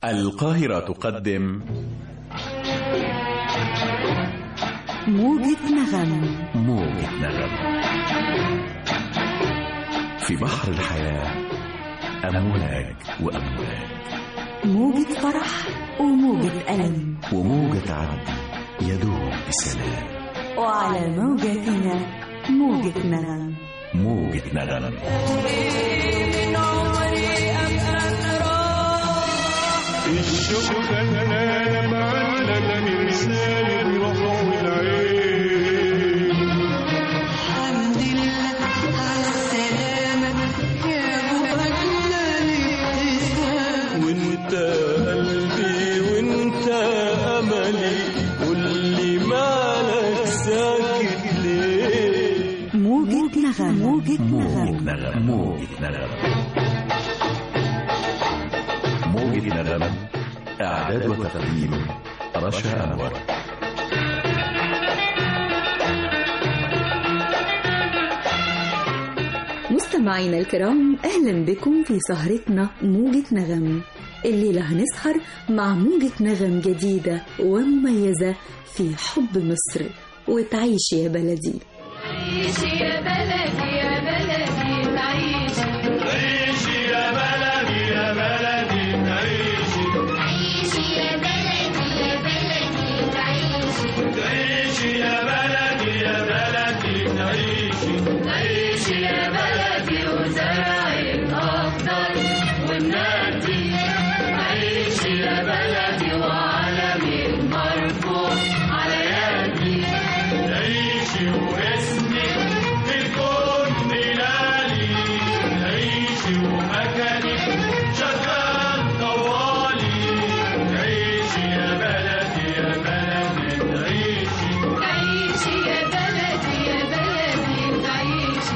القاهرة تقدم موجة نغم. موجة نغم في بحر الحياة، أمواج وأمواج، موجة فرح وموجة ألم، وموجة عدل يدوم بسلام، وعلى موجتنا موجة نغم. موجة نغم. من عمري أبقى راح الشوق خلانا معلق مرسال الروح والعين. الحمد لله على السلامة يا أبو أجمل الابتسام. وانت قلبي وانت املي، قولي مالك ساكت ليه؟ موجة نغم. موجة موجة نغم. نغم. موجة نغم. موجة نغم. إعداد وتقديم رشا أنور. مستمعينا الكرام، أهلا بكم في سهرتنا موجة نغم. الليلة هنسهر مع موجة نغم جديدة ومميزة في حب مصر وتعيش يا بلدي. عيش يا بلدي يا بلدي تعيش، عيش يا بلدي يا بلدي تعيش، عيش يا بلدي يا بلدي تعيش، عيش يا بلدي يا بلدي تعيش، عيش يا بلدي وزرعك أخضر والنادي، عيش يا بلدي وعلمك مرفوع على يدي، عيشي واسمك في الكون ملالي، عيشي ومكانك شغال طوالي، عيشي يا بلدي يا بلدي تعيشي، عيش يا بلدي يا بلدي تعيش،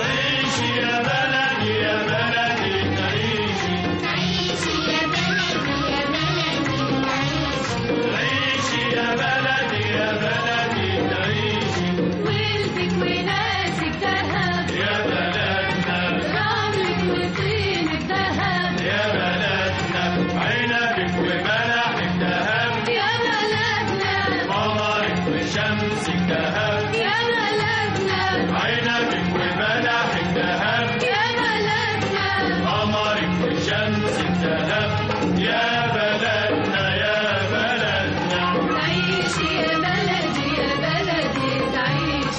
عيشي يا بلدي يا بلدي تعيشي، عيش يا بلدي يا بلدي تعيش، عيشي يا بلدي يا بلدي تعيشي، ولدك وناسك دهب يا بلدنا رملك وطينك دهب يا بلدنا، عنبك وبلحك دهب، يا بلدنا قمرك وشمسك دهب، يا بلدنا عنبك وبلحك دهب، يا بلدنا قمرك وشمسك دهب، يا بلدنا يا بلدنا، تعيش يا بلدي يا بلدي تعيش،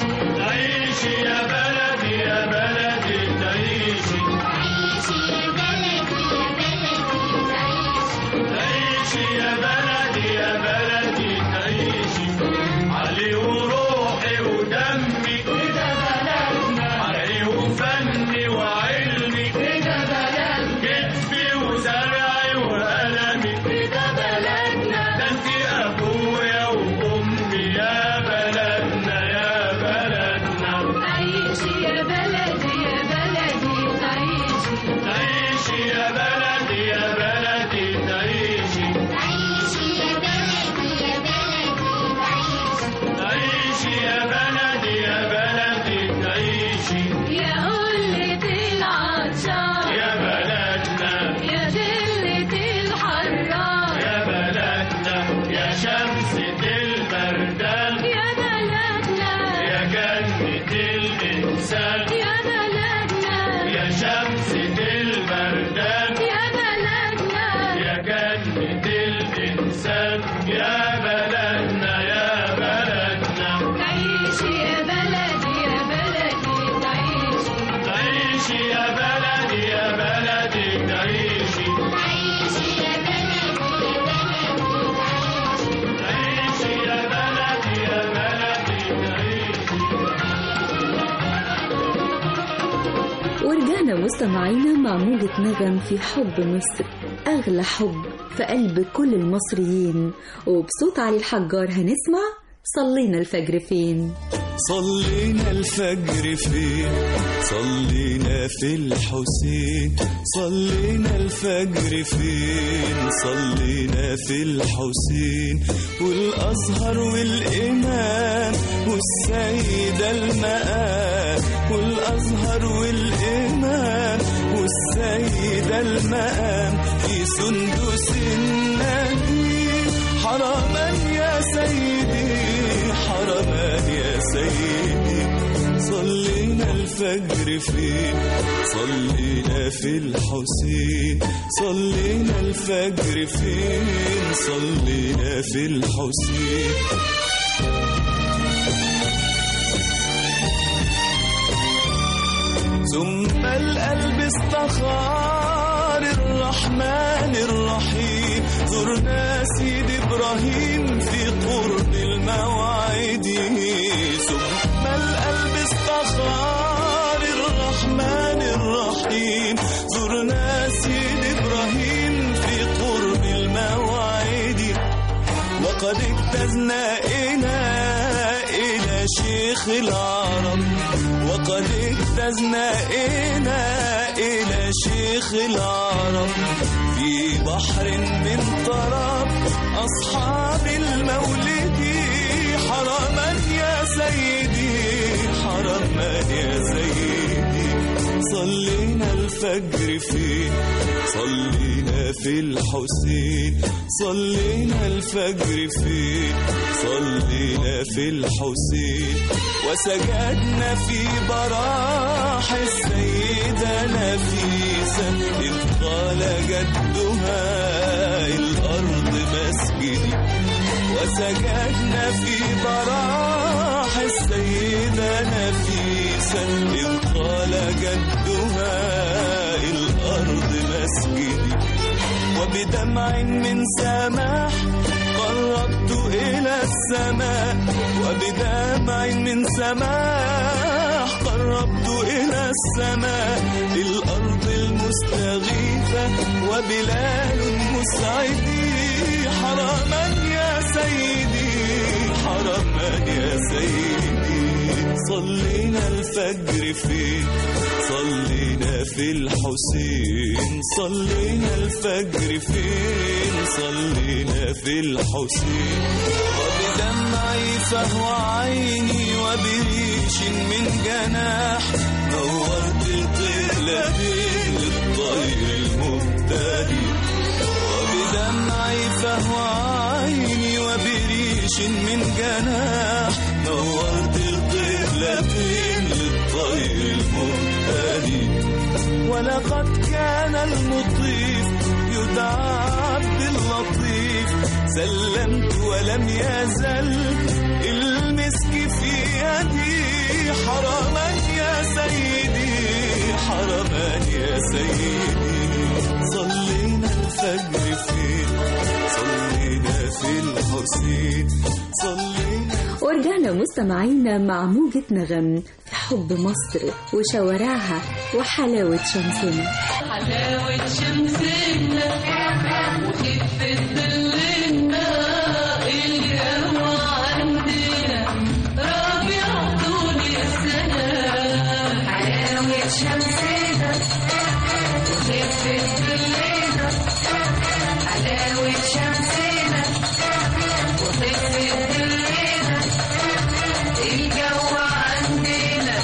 عيشي يا بلدي يا بلدي تعيشي، عيش يا بلدي يا بلدي تعيش، عيشي يا بلدي يا بلدي تعيشي، علي وروحي ودمي ده بلدنا علي وفني وعلمي ده بلدنا كتفي وزرعي وقلمي، ده بلدنا ده انت ابويا وامي يا بلدنا يا بلدنا، عيش يا بلدي يا بلدي تعيش، عيشي يا بلدي يا بلدي تعيشي، عيش يا بلدي يا بلدي تعيش، عيشي يا بلدي يا بلدي تعيشي، يا قلة العطشان يا بلدنا يا دلة الحران يا بلدنا، يا شمسة البردان يا بلدنا يا جنة الإنسان، يا بلدنا يا شمسة البردان يا بلدنا يا جنة الإنسان، يا بلدنا يا بلدنا، تعيش يا بلدي يا بلدي تعيش، عيشي يا بلدي يا بلدي تعيشي، عيش يا بلدي يا بلدي تعيش، عيشي يا بلدي يا بلدي تعيشي. ورجعنا مستمعينا مع موجة نغم في حب مصر، أغلى حب في قلب كل المصريين. وبصوت علي الحجار هنسمع صلينا الفجر فين. صلينا الفجر فين، صلينا في الحسين، صلينا الفجر فين، صلينا في الحسين، والأزهر والإمام والسيدة المقام، والأزهر والإمام والسيدة المقام، في سندس صلينا الفجر فين صلينا في الحسين صلينا الفجر فين صلينا في الحسين ثم القلب استخار الرحمن الرحيم زرنا سيد إبراهيم في قرن الموعد ثم القلب استخار الرحمن الرحيم زرنا سيد إبراهيم في قرن الموعد وقد اجتزنا إلى شيخ العرب وقد اجتزنا إلى شيخ العرب في بحر من طرب أصحاب المولد حرما يا سيدي حرما يا سيدي صلينا الفجر فين صلينا في الحسين صلينا الفجر فين صلينا في الحسين وسجدنا في براح السيدة نفيسة إذ قال جدها الأرض مسجدي وسجدنا في براح السيدة نفيسة إذ قال جدها الأرض مسجدي وبدمع من سماح قربت إلى السماء وبدمع من سماح قربت إلى السماء الأرض المستغيثة وبلال مسعدي حرما يا سيدي حرما يا سيدي صلينا الفجر فين صلينا في الحسين صلينا الفجر فين صلينا في الحسين وبدمعي فهو عيني وبريش من جناح نورت القبلتين للطير المبتدي وبدمعي فهو عيني وبريش من جناح نورت القبلتين للطير المبتدي ولقد كان المطيف يدعى عبد اللطيف سلمت ولم يزل المسك في يدي حرما يا سيدي حرما يا سيدي صلينا الفجر فين صلينا في الحسين صلينا ورجعنا مستمعينا مع موجة نغم في حب مصر وشوارعها وحلاوة شمسنا حلاوة شمسنا وخفة ظلنا الجو عندنا ربيع طول السنة حلاوة شمسنا وخفة ظلنا حلاوة شمسنا وخفة ظلنا الجو عندنا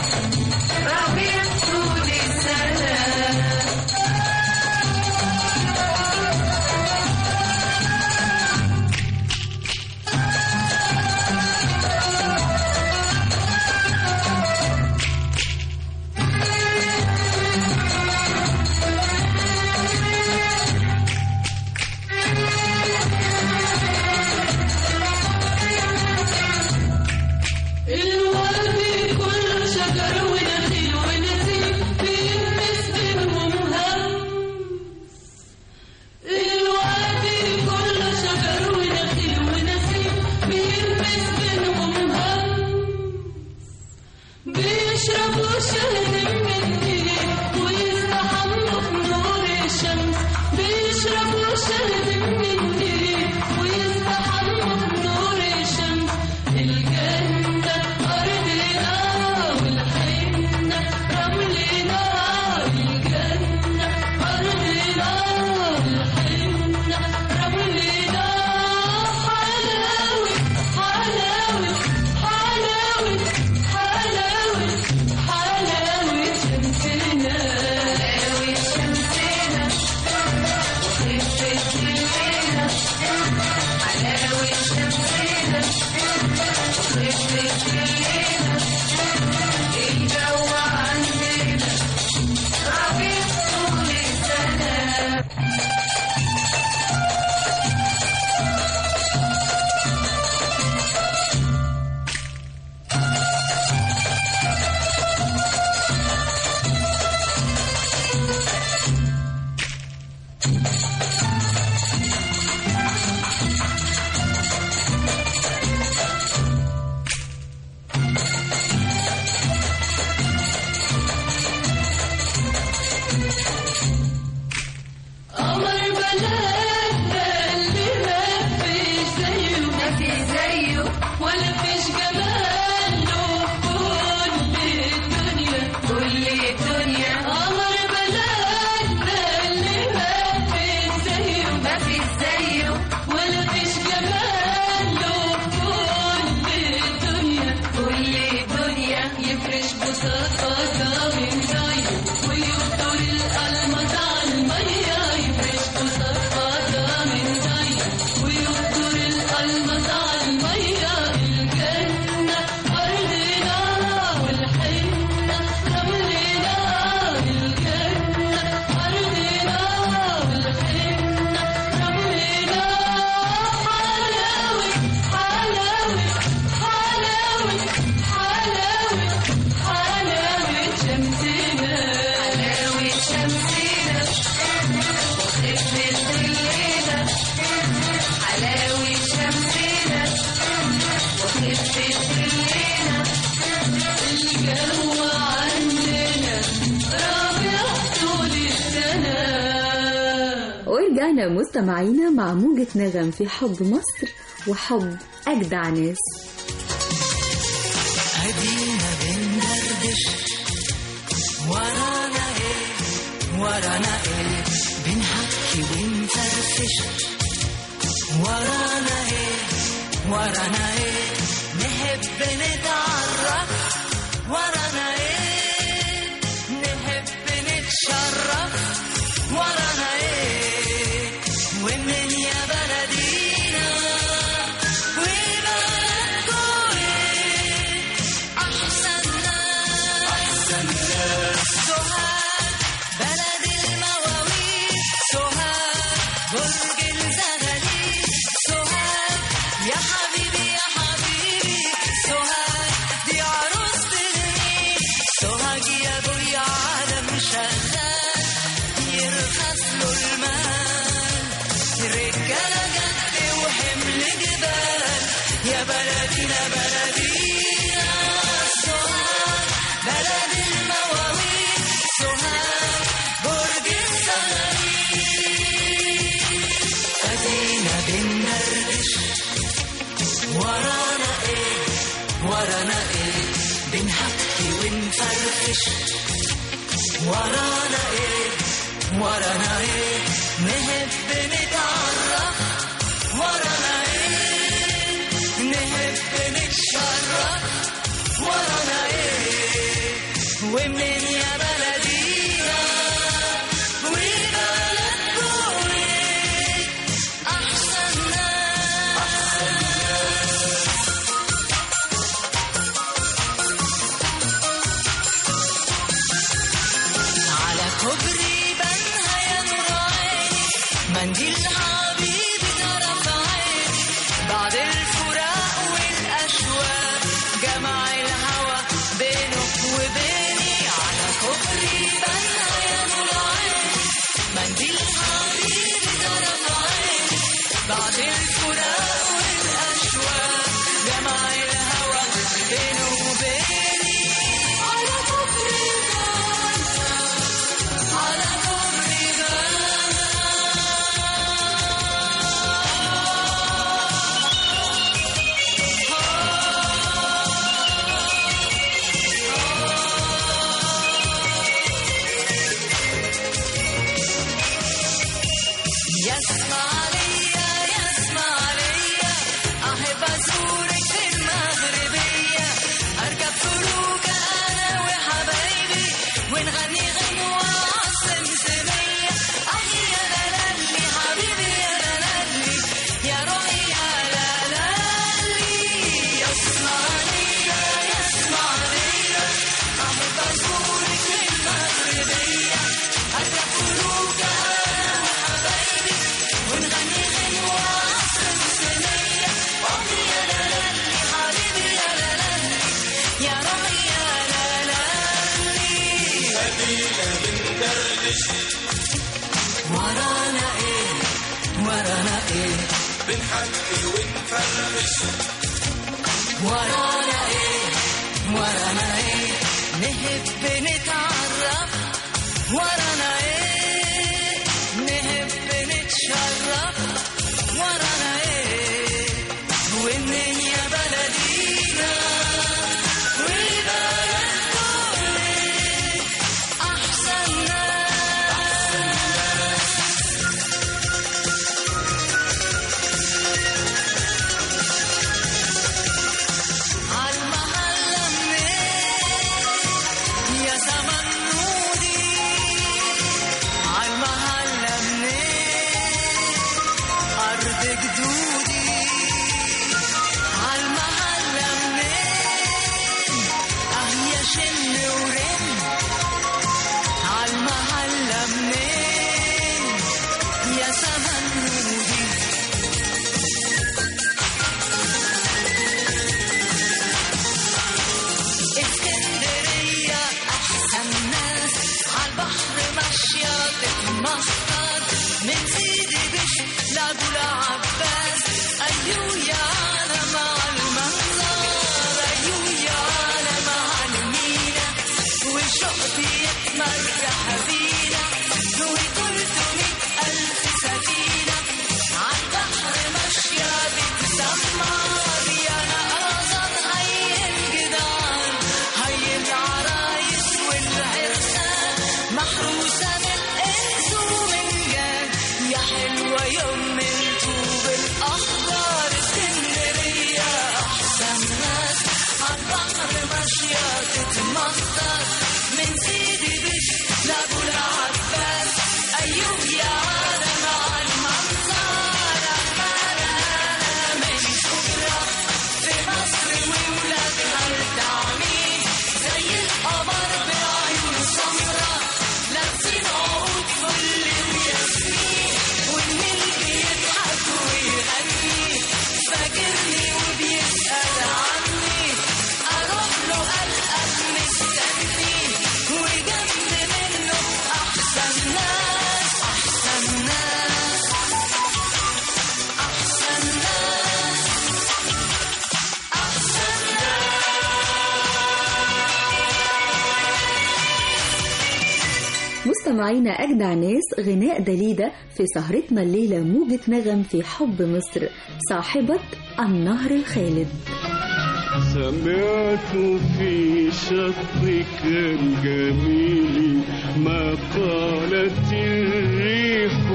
ربيع طول السنة ورجعنا مستمعينا مع موجة نغم في حب مصر وحب أجدع ناس. أدينا بندردش ورانا إيه ورانا إيه بنحكي ونفرفش ورانا إيه ورانا إيه نحب نتعرف ورانا إيه نحب نتشرف ورانا إيه ومن يا بلدينا وبلدكوا إيه أحسن ناس سوهاج بلد المواويل سوهاج برج الزغاليل سوهاج يا حبيبي يا حبيبي سوهاج دي عروسة النيل سوهاج يا ابوي عالم شغال يرخص له المال رجالة جد وحمل جبال يا بلدينا بلدينا سوهاج بلد المواويل سوهاج برج الزغاليل أدينا بندردش ورانا إيه ورانا إيه بنحكي ونفرفش ورانا إيه ورانا إيه نحب نتعرف ورانا إيه نحب نتشرف ورانا إيه ومن يا بلدينا وبلدكوا إيه أحسن على كوبري بنها يا نور عيني منديل حبيبي طرف عيني بعد الفراق والأشواق جمع الهوى بينك وبيني على كوبري بنها يا نور عيني منديل حبيبي طرف عيني بعد الفراق والأشواق جمع الهوى بينه وبيني على كوبري على كوبري يسمع ليا أحب أزورك في المغربية أركب فلوكة أنا وحبايبي ونغني غنوة عالسمسمية يا لالي حبيبي يا لالي يا روحي يا لالي يسمع ليا أحب أزورك في المغربية أركب فلوكة أنا وحبايبي ونغني غنوة عالسمسمية يا لالي حبيبي يا لالي يا روحي يا لالي أدينا بندردش ورانا إيه ورانا إيه بنحكي ونفرفش ورانا إيه ورانا إيه نحب نتعرف ورانا إيه نحب نتشرف ورانا إيه ومنين يا بلدينا وبلدكوا إيه أحسن ناس عالمحلة منين يا زمن نودي عالمحلة منين أرض جدودي عالمحلة منين يا شن ورن عالمحلة منين يا زمن نودي اسكندرية أحسن ناس عالبحر ماشية تتمخطر من سيدي بشر لأبو العباس المصدر من سيدي بشر لابو العباس ايوب يا عالم على المنظر احمد من شبرا في مصر وولادها التعميد زي القمر بعيون سمرا لابسين عقود فل وياسمين والنيل بيضحك ويغني فاكرني وبيسأل عني اروح له قلقان مستني وجنب منه احسن ناس احسن ناس احسن ناس احسن مستمعينا أجدع ناس غناء دليدة في سهرتنا الليلة موجة نغم في حب مصر صاحبة النهر الخالد. سمعت في شطك الجميل ما قالت الريح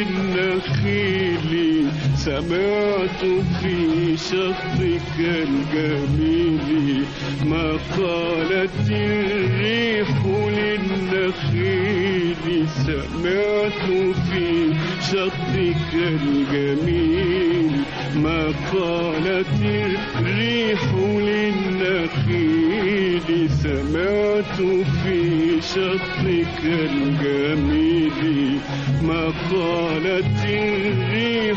للنخيل سمعت في شطك الجميل ما قالت الريح للنخيل سمعت في شطك الجميل ما قالت الريح للنخيل سمعت في شطك الجميل ما قالت الريح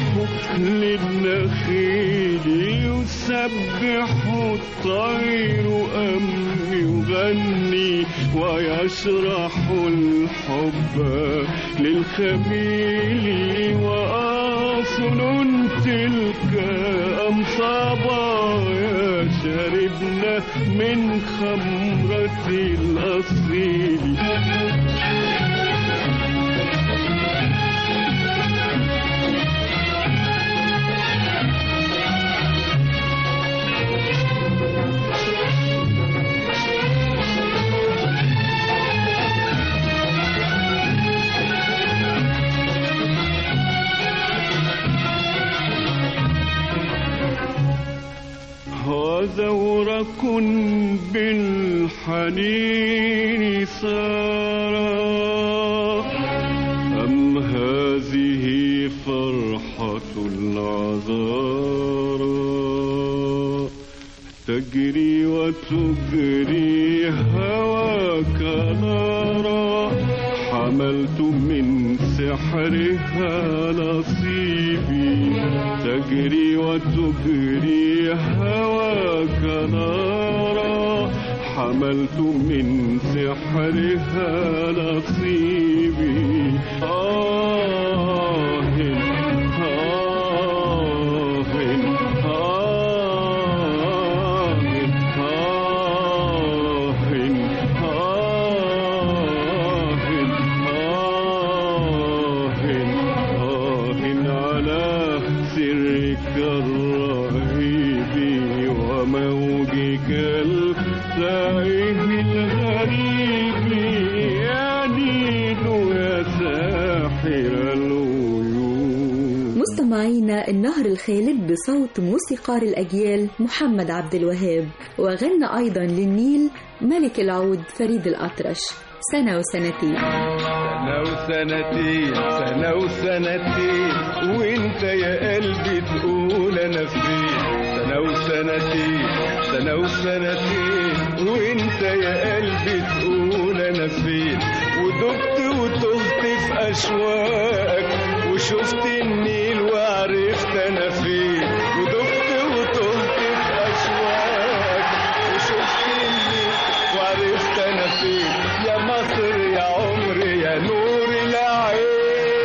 للنخيل يسبح الطير أم يغني ويشرح الحب للخميل وأصل تلك أم صبايا شربنا من خمرة الأصيل وزورق بالحنين سارا أم هذه فرحة العذارى تجري وتجري هواك نارا حملت من سحرها نصيبي تجري وتجري هواك نارا حملت من سحرها نصيبي مستمعينا النهر الخالد بصوت موسيقار الأجيال محمد عبد الوهاب وغنى أيضا للنيل ملك العود فريد الأطرش سنة وسنتين سنة وسنتين سنة وسنتين وانت يا قلبي تقول انا فين سنة وسنتين سنة وسنتين وانت يا قلبي تقول انا فين ودبت وتهت في اشواقك وشفت النيل وعرفت انا فين ودبت وتهت في اشواقك وشفت النيل وعرفت انا فين يا مصر يا عمري يا نور العين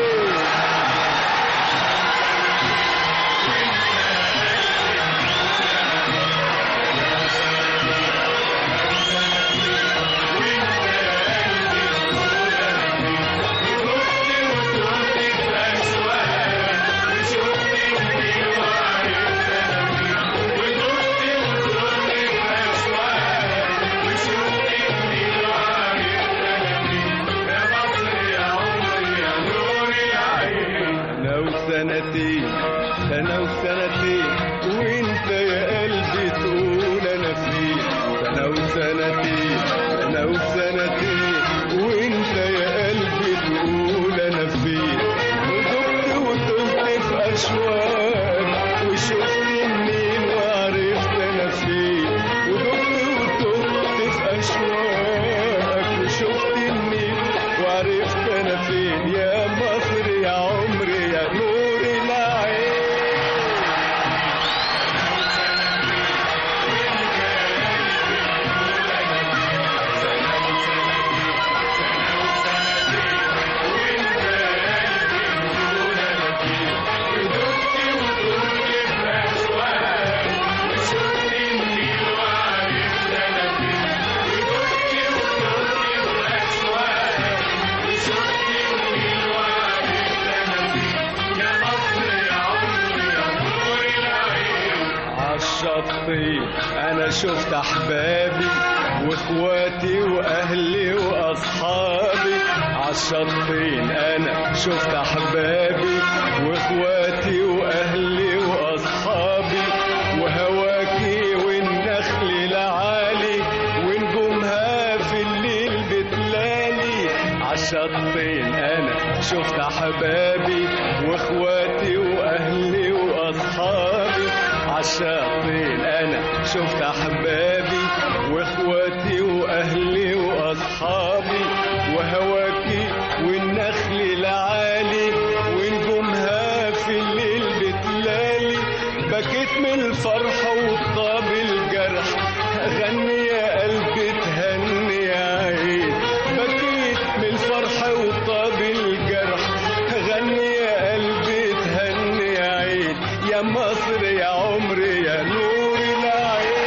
سنتين سنة وسنتين وانت يا قلبي تقول انا فين سنة وسنتين سنة وسنتين وانت يا قلبي تقول انا فين ودقت وتهت في اشواق وشفت منين وعرفت انا فين ودقت وتهت في اشواق وشفت منين وعرفت انا فين يا مصر يا عمري يا نور العين عالشطين انا شفت احبابي واخواتي واهلي واصحابي عالشطين انا شفت احبابي واخواتي واهلي واصحابي وهواكي والنخل العالي ونجومها في الليل بتلالي عالشطين انا شفت احبابي واخواتي واهلي واصحابي عالشاطئ انا شفت احبابي واخواتي واهلي واصحابي وهواكي والنخل العالي ونجومها في الليل بتلالي بكيت من الفرح وطاب الجرح غني يا قلبي تهني يا عين بكيت من الفرح وطاب الجرح غني يا قلبي تهني يا عين يا مصر يا عمري يا نور العين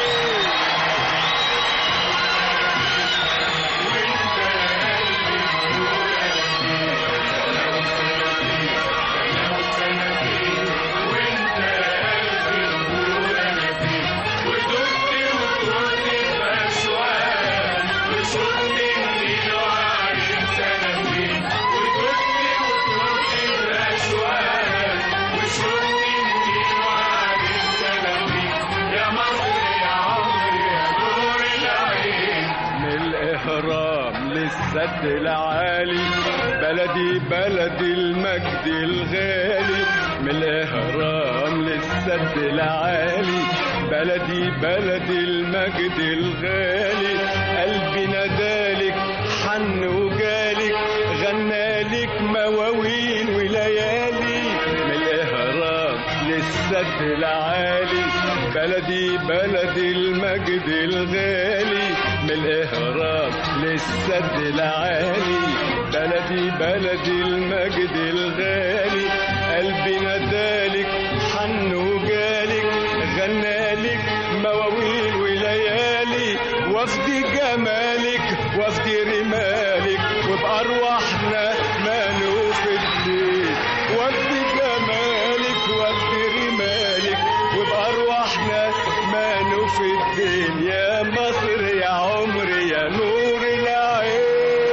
للسد العالي بلدي بلد المجد الغالي من الإهرام للسد العالي بلدي بلد المجد الغالي قلبي ندالك حن وجالك غنالك مواويل وليالي من الإهرام للسد العالي بلدي بلد المجد الغالي من الإهرام للسد العالي بلدي بلد المجد الغالي قلبي ندالك حن وجالك غنالك مواويل وليالي وفدي جمالك وفدي رمالك وبأرواحنا مالو في الدين وفدي جمالك وفدي رمالك وبأرواحنا مالو في الدين يا مصر يا عمري يا نور العين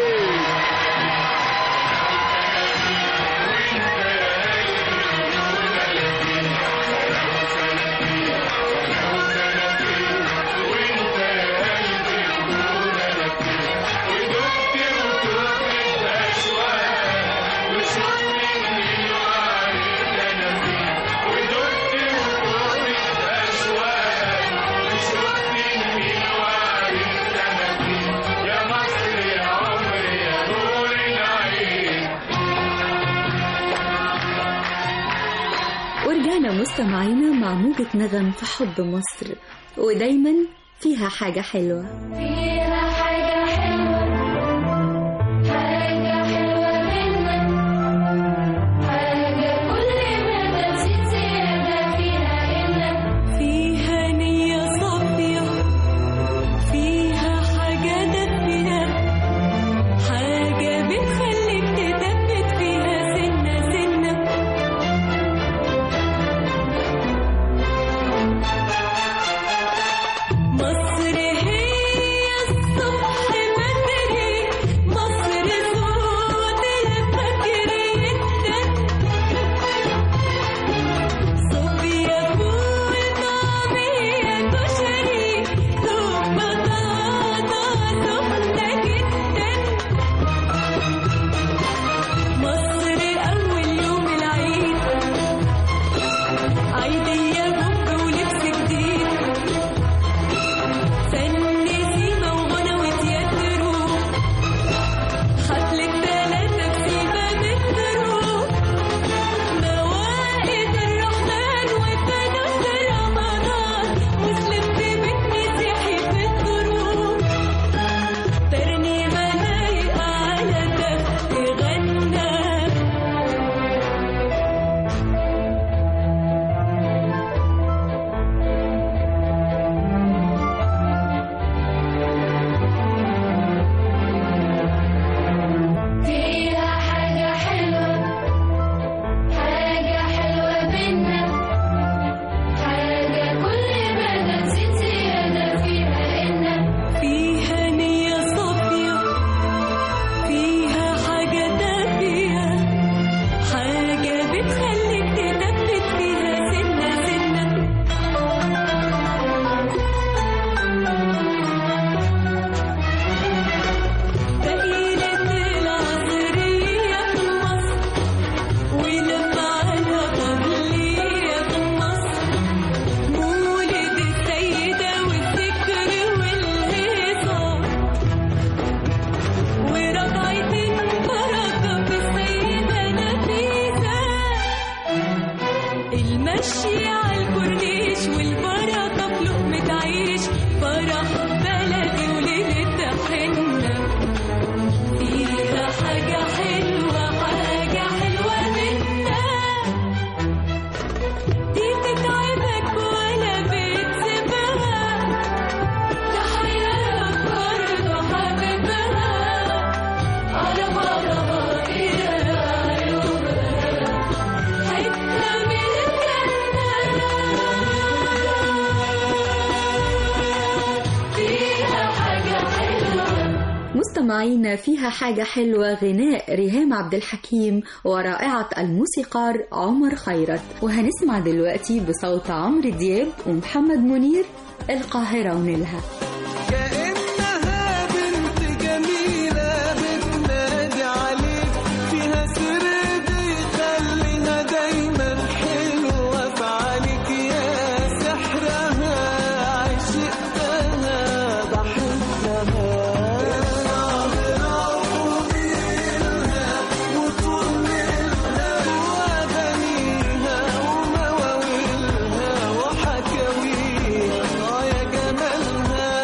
ورجعنا مستمعينا مع موجة نغم في حب مصر ودايما فيها حاجة حلوة فيها حاجة حلوة حاجة حلوة منك حاجة كل ما تزيد زيادة فيها إنك فيها نية صافية فيها حاجة دافية حاجة بتخليك تثبت فيها سنة سنة مصر هي إن حاجة كل ما نسيت زيادة فيها إن فيها نية صافية، فيها حاجة دافية، حاجة بتخليك تثبت فيها سنة سنة. بقيلة العصرية في مصر ولما على قبلية في مصر، مولد السيدة والذكر والهيصة، ورجعت البركة في السيدة نفيسة، المشي على الكورنيش والبركة في لقمة عيش، فرح بلدي وليلة حنة، فيها حاجة حلوة حاجة حلوة منها، دي تتعبك ولا بتسيبها، تحياك برضه حبيبها، على بعضها إلى عيوبها، حتة من الجنة، فيها حاجة حلوة. مستمعينا، فيها حاجة حلوة غناء ريهام عبد الحكيم ورائعة الموسيقار عمر خيرت. وهنسمع دلوقتي بصوت عمرو دياب ومحمد منير القاهرة ونيلها. كأنها بنت جميلة بتنادي عليك، فيها سر بيخليها دايما حلوة في عليك، يا سحرها عشقتها ضحكتها، وطولها وأغانيها ومواويلها وحكاويها، يا جمالها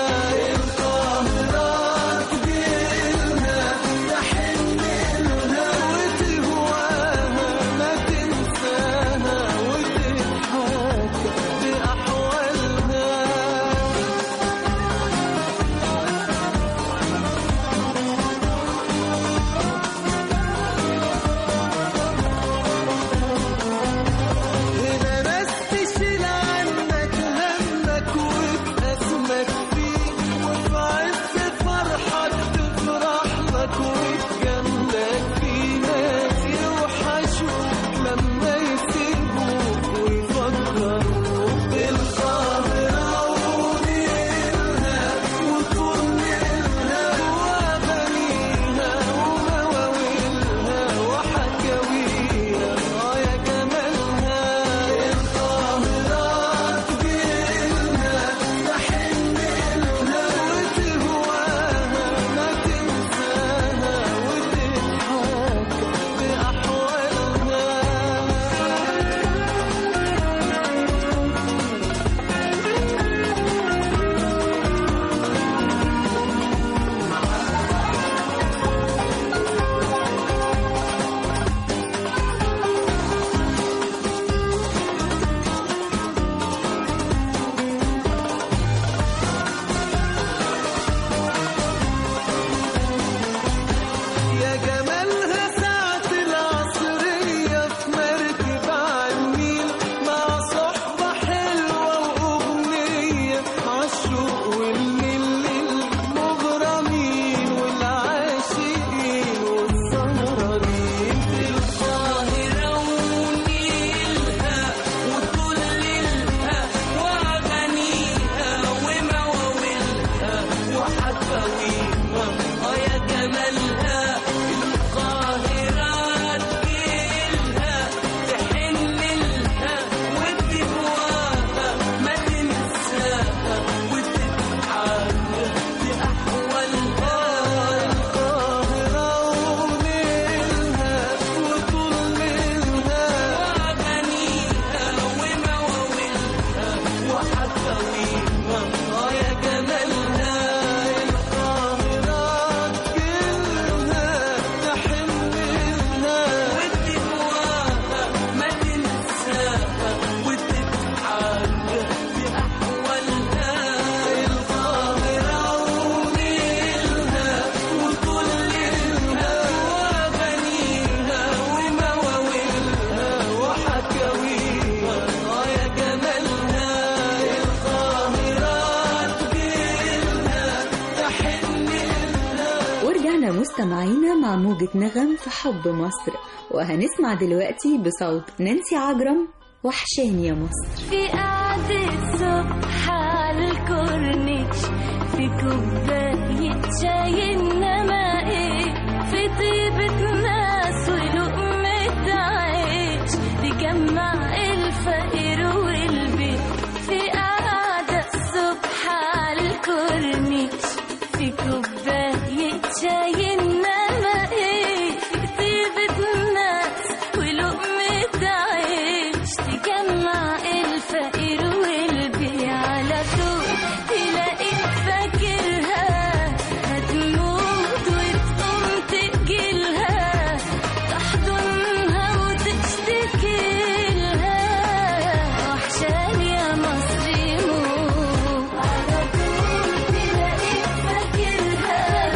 مستمعينا مع موجة نغم في حب مصر، وهنسمع دلوقتي بصوت نانسي عجرم وحشاني يا مصر. في قعدة صبح على الكورنيش، في كوباية شاي إنما إيه، في طيبة ناس ولقمة عيش تجمع الفقير والبيت. في قعدة الصبح على الكورنيش، في كوباية شاي إنما إيه، في طيبة ناس ولقمة عيش تجمع الفقير والبيع. على طول تلاقيك فاكرها، هتموت وتقوم تجيلها، تحضنها وتشتكيلها، وحشاني يا مصري موت. على طول تلاقيك فاكرها،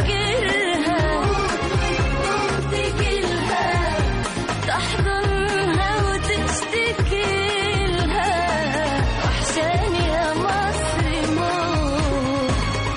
وتقوم تجيلها، تحضنها وتشتكيلها، وحشاني يا مصري موت.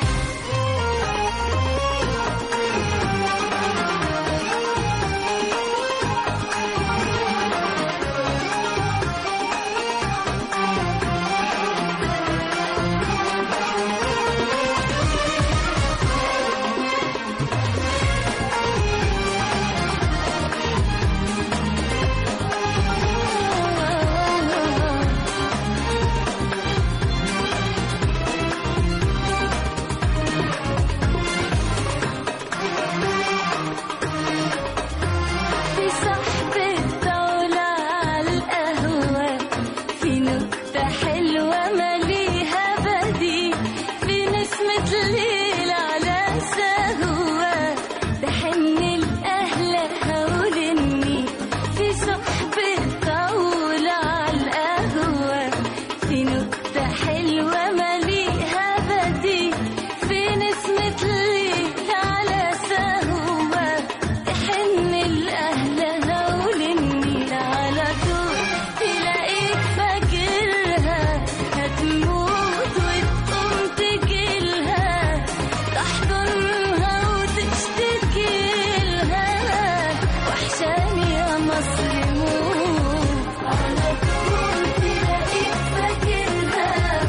في صحبة طاولة على القهوة، في نكتة حلوة مليها بديل، في نسمة ليل على سهوة تحن الأهلها وللنيل. في صحبة طاولة على القهوة، في نكتة حلوة مليها بديل، في نسمة ليل على سهوة تحن الأهلها وللنيل. على طول تلاقيك فاكرها، هتموت وتقوم تجيلها، تحضنها وتشتكيلها، وحشاني يا مصر موت. على طول تلاقيك فاكرها،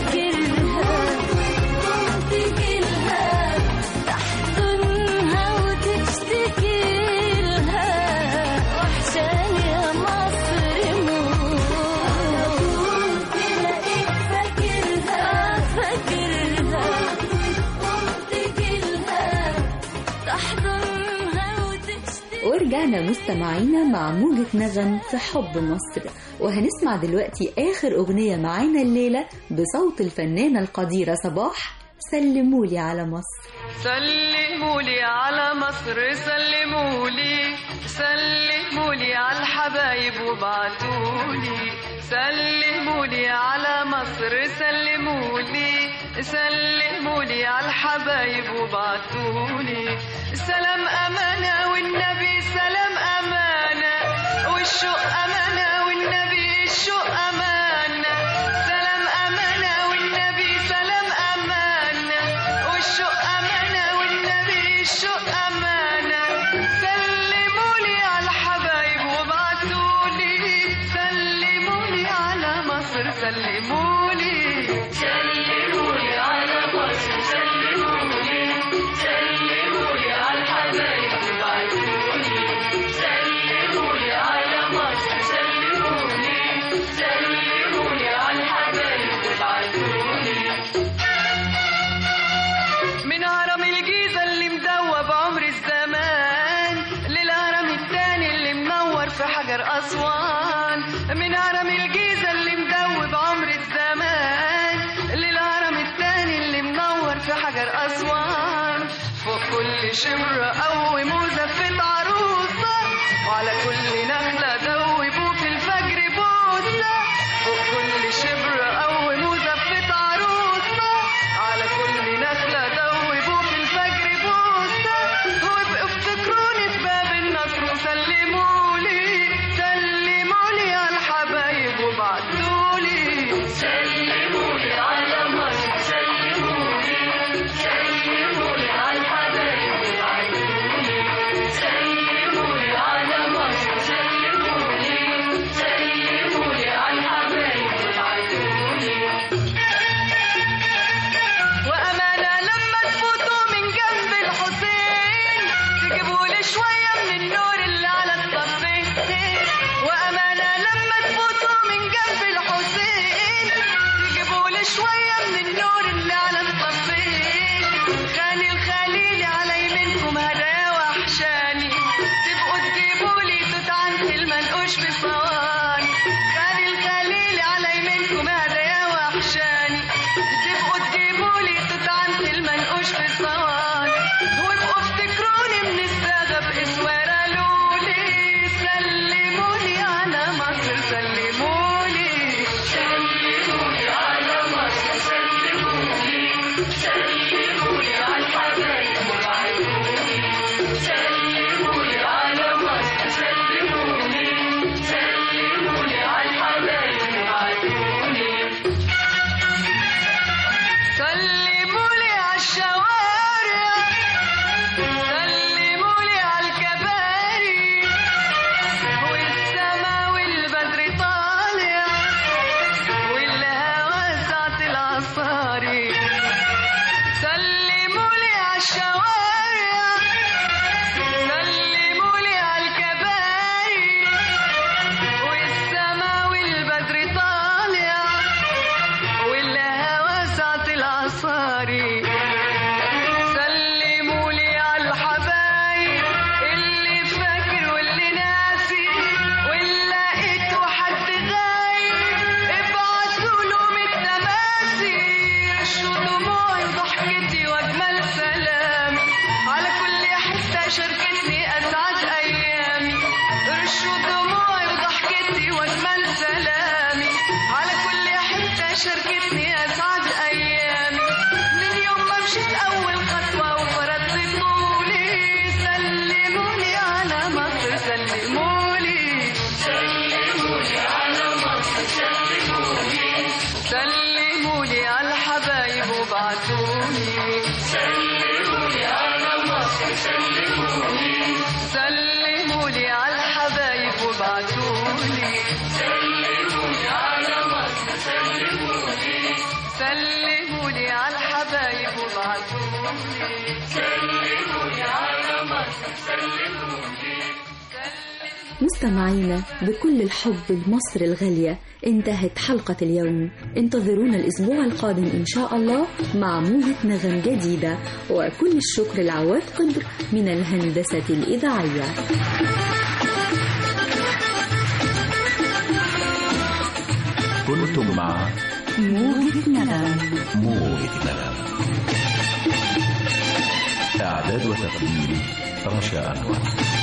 وتقوم تجيلها، تحضنها وتشتكيلها، وحشاني يا مصر موت. على طول تلاقيك فاكرها، وتقوم تجيلها، تحضنها وتشتكيلها. ورجعنا مستمعينا مع موجة نغم في حب مصر، وهنسمع دلوقتي آخر أغنية معانا الليلة بصوت الفنانة القديرة صباح، سلمولي على مصر. سلمولي على مصر، سلمولي سلمولي على الحبايب وبعتولي، سلمولي على مصر، سلمولي سلمولي على الحبايب وبعتولي. سلام أمانة والنبي سلام أمانة، والشوق أمانة والنبي الشوق أمانة. سلام أمانة والنبي سلام أمانة، والشوق أمانة والنبي الشوق أمانة. سلمولي على الحبايب وبعتولي، سلمولي على مصر، سلمولي سلمولي على مصر، سلمولي سلمولي على الحبايب وبعتولي، سلمولي على مصر، سلمولي سلمولي على الحبايب وبعتولي. من هرم الجيزة اللي مدوب عمر الزمان، للهرم التاني اللي منور في حجر أسوان. من هرم الجيزة اللي مدوب عمر الزمان، للهرم التاني اللي منور في حجر أسوان. فوق كل شمرة قوي مزفة عروسة، وعلى كل نخلة دوبوا في الفجر بوسة. فوق كل شمرة قوي مزفة عروسة، على كل نخلة دوبوا في الفجر بوسة. وابقوا افتكروني في باب النصر، وسلمولي سلمولي على الحبايب وبعتولي، سلمولي على مصر، سلمولي سلمولي على الحبايب وبعتولي. شوية من النور اللي على الطفين خاني الخليل علي منكم هدايا وحشاني تبقوا تجيبولي توت عنتي المنقوش في صواني خاني الخليل علي منكم هدايا وحشاني تبقوا تجيبولي توت عنتي المنقوش في صواني وابقوا افتكروني من الساغة بإسوارة لولي سلموني على مصر سلموني سلموني على مصر سلموني سلموني على الحبايب وعيوني سلموني على مصر سلموني سلموني على الحبايب وعيوني سلموني على الشوارع سلموني على الكباري والسما والبدر طالع والهوى ساعة العصاري سلمولي على الشوارع سلمولي على الكباري والسما والبدر طالع والهوى ساعة العصاري سلمولي على الحبايب اللي فاكر واللي ناسي واللي لقيته حد غايب ابعتولهم التماسي رشوا دموعي وضحكتي واجمل سلامي على كل حتة شاركتني اسعد ايامي رشوا دموعي وضحكتي واجمل سلامي على كل حتة شاركتني اسعد ايامي من يوم ما مشيت اول خطوة وفرضت طولي سلموني على مصر سلموني سلموني على مصر سلموني سلموني على الحبايب وبعتوني سلموني على مصر سلموني سلموني على الحبايب وبعتوني سلموني على مصر سلموني سلموني على الحبايب وبعتوني سلموني على مصر سلموني مستمعينا بكل الحب لمصر الغالية انتهت حلقة اليوم. انتظرونا الأسبوع القادم إن شاء الله مع موجة نغم جديدة، وكل الشكر لعواد قدر من الهندسة الإذاعية. كنتم مع موجة نغم. موجة نغم. إعداد وتقديم رشا أنور.